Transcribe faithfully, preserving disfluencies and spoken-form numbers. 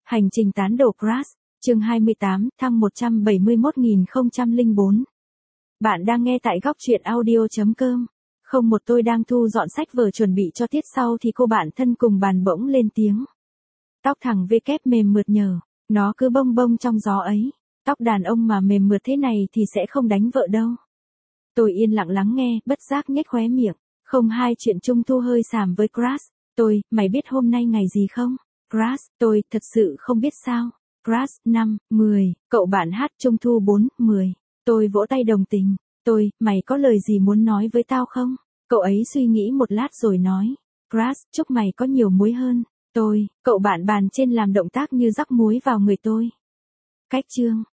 Hành trình tán đổ Crush, chương hai mươi tám, thăng một trăm bảy mươi mốt nghìn không trăm lẻ bốn. Bạn đang nghe tại góc truyện audio chấm com. Không một tôi đang thu dọn sách vở chuẩn bị cho tiết sau thì cô bạn thân cùng bàn bỗng lên tiếng. Tóc thằng V kép mềm mượt nhờ, nó cứ bông bông trong gió ấy. Tóc đàn ông mà mềm mượt thế này thì sẽ không đánh vợ đâu. Tôi yên lặng lắng nghe, bất giác nhếch khóe miệng. Không hai chuyện trung thu hơi xàm với Crush. Tôi, mày biết hôm nay ngày gì không? Crush, tôi, thật sự không biết sao. Crush, năm, mười, cậu bạn hát trung thu bốn, mười. Tôi vỗ tay đồng tình. Tôi, mày có lời gì muốn nói với tao không? Cậu ấy suy nghĩ một lát rồi nói. Crush, chúc mày có nhiều muối hơn. Tôi, cậu bạn bàn trên làm động tác như rắc muối vào người tôi. Cách chương.